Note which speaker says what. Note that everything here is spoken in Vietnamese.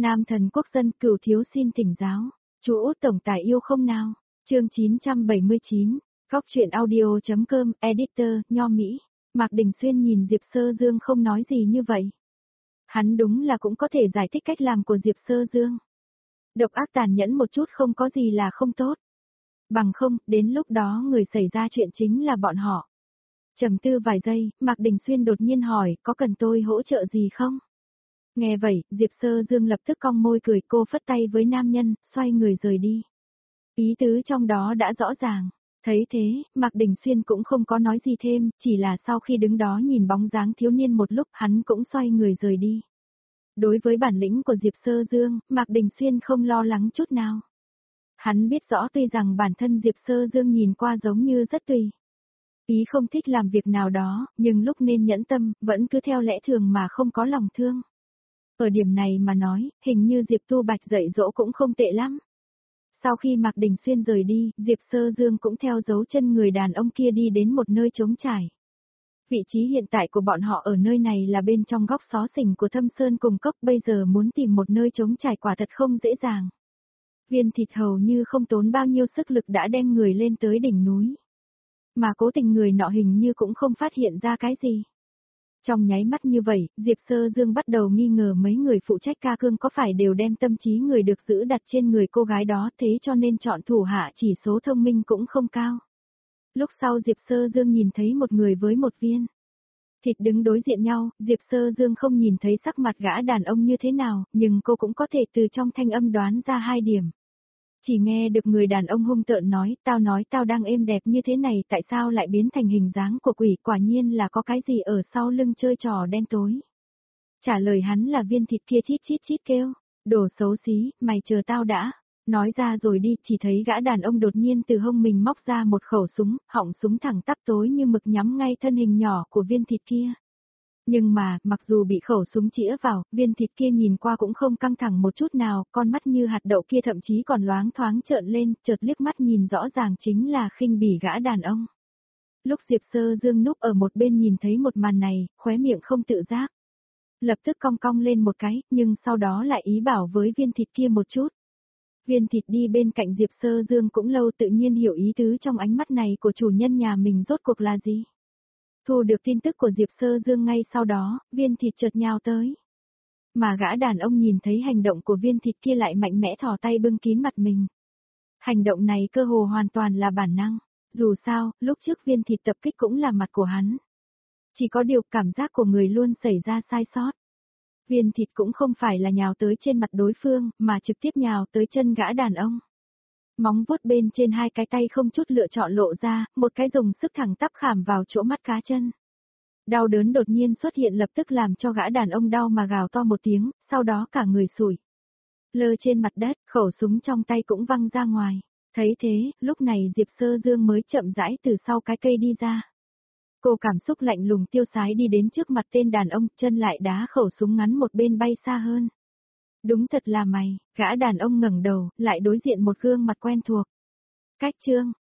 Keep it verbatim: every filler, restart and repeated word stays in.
Speaker 1: Nam thần quốc dân Cửu thiếu xin thỉnh giáo. Chú Út tổng tài yêu không nào? Chương chín trăm bảy mươi chín, Góc truyện audio.com, editor, Nho Mỹ. Mạc Đình Xuyên nhìn Diệp Sơ Dương không nói gì như vậy. Hắn đúng là cũng có thể giải thích cách làm của Diệp Sơ Dương. Độc ác tàn nhẫn một chút không có gì là không tốt. Bằng không, đến lúc đó người xảy ra chuyện chính là bọn họ. Trầm tư vài giây, Mạc Đình Xuyên đột nhiên hỏi, có cần tôi hỗ trợ gì không? Nghe vậy, Diệp Sơ Dương lập tức cong môi cười, cô phất tay với nam nhân, xoay người rời đi. Ý tứ trong đó đã rõ ràng. Thấy thế, Mạc Đình Xuyên cũng không có nói gì thêm, chỉ là sau khi đứng đó nhìn bóng dáng thiếu niên một lúc hắn cũng xoay người rời đi. Đối với bản lĩnh của Diệp Sơ Dương, Mạc Đình Xuyên không lo lắng chút nào. Hắn biết rõ tuy rằng bản thân Diệp Sơ Dương nhìn qua giống như rất tùy ý không thích làm việc nào đó, nhưng lúc nên nhẫn tâm, vẫn cứ theo lẽ thường mà không có lòng thương. Ở điểm này mà nói, hình như Diệp Tu Bạch dạy dỗ cũng không tệ lắm. Sau khi Mạc Đình Xuyên rời đi, Diệp Sơ Dương cũng theo dấu chân người đàn ông kia đi đến một nơi trống trải. Vị trí hiện tại của bọn họ ở nơi này là bên trong góc xó xỉnh của Thâm Sơn cùng cốc, bây giờ muốn tìm một nơi trống trải quả thật không dễ dàng. Viên thịt hầu như không tốn bao nhiêu sức lực đã đem người lên tới đỉnh núi. Mà cố tình người nọ hình như cũng không phát hiện ra cái gì. Trong nháy mắt như vậy, Diệp Sơ Dương bắt đầu nghi ngờ mấy người phụ trách ca cương có phải đều đem tâm trí người được giữ đặt trên người cô gái đó, thế cho nên chọn thủ hạ chỉ số thông minh cũng không cao. Lúc sau Diệp Sơ Dương nhìn thấy một người với một viên thịt đứng đối diện nhau, Diệp Sơ Dương không nhìn thấy sắc mặt gã đàn ông như thế nào, nhưng cô cũng có thể từ trong thanh âm đoán ra hai điểm. Chỉ nghe được người đàn ông hung tợn nói, tao nói tao đang êm đẹp như thế này tại sao lại biến thành hình dáng của quỷ, quả nhiên là có cái gì ở sau lưng chơi trò đen tối. Trả lời hắn là viên thịt kia chít chít chít kêu, đồ xấu xí, mày chờ tao đã. Nói ra rồi đi, chỉ thấy gã đàn ông đột nhiên từ hông mình móc ra một khẩu súng, họng súng thẳng tắp tối như mực nhắm ngay thân hình nhỏ của viên thịt kia. Nhưng mà, mặc dù bị khẩu súng chĩa vào, viên thịt kia nhìn qua cũng không căng thẳng một chút nào, con mắt như hạt đậu kia thậm chí còn loáng thoáng trợn lên, chợt liếc mắt nhìn rõ ràng chính là khinh bỉ gã đàn ông. Lúc Diệp Sơ Dương núp ở một bên nhìn thấy một màn này, khóe miệng không tự giác. Lập tức cong cong lên một cái, nhưng sau đó lại ý bảo với viên thịt kia một chút. Viên thịt đi bên cạnh Diệp Sơ Dương cũng lâu tự nhiên hiểu ý tứ trong ánh mắt này của chủ nhân nhà mình rốt cuộc là gì. Thu được tin tức của Diệp Sơ Dương ngay sau đó, viên thịt chợt nhào tới. Mà gã đàn ông nhìn thấy hành động của viên thịt kia lại mạnh mẽ thò tay bưng kín mặt mình. Hành động này cơ hồ hoàn toàn là bản năng, dù sao, lúc trước viên thịt tập kích cũng là mặt của hắn. Chỉ có điều cảm giác của người luôn xảy ra sai sót. Viên thịt cũng không phải là nhào tới trên mặt đối phương, mà trực tiếp nhào tới chân gã đàn ông. Móng vuốt bên trên hai cái tay không chút lựa chọn lộ ra, một cái dùng sức thẳng tắp khảm vào chỗ mắt cá chân. Đau đớn đột nhiên xuất hiện lập tức làm cho gã đàn ông đau mà gào to một tiếng, sau đó cả người sủi lơ trên mặt đất, khẩu súng trong tay cũng văng ra ngoài. Thấy thế, lúc này Diệp Sơ Dương mới chậm rãi từ sau cái cây đi ra. Cô cảm xúc lạnh lùng tiêu sái đi đến trước mặt tên đàn ông, chân lại đá khẩu súng ngắn một bên bay xa hơn. Đúng thật là mày, gã đàn ông ngẩng đầu, lại đối diện một gương mặt quen thuộc. Cách Trương,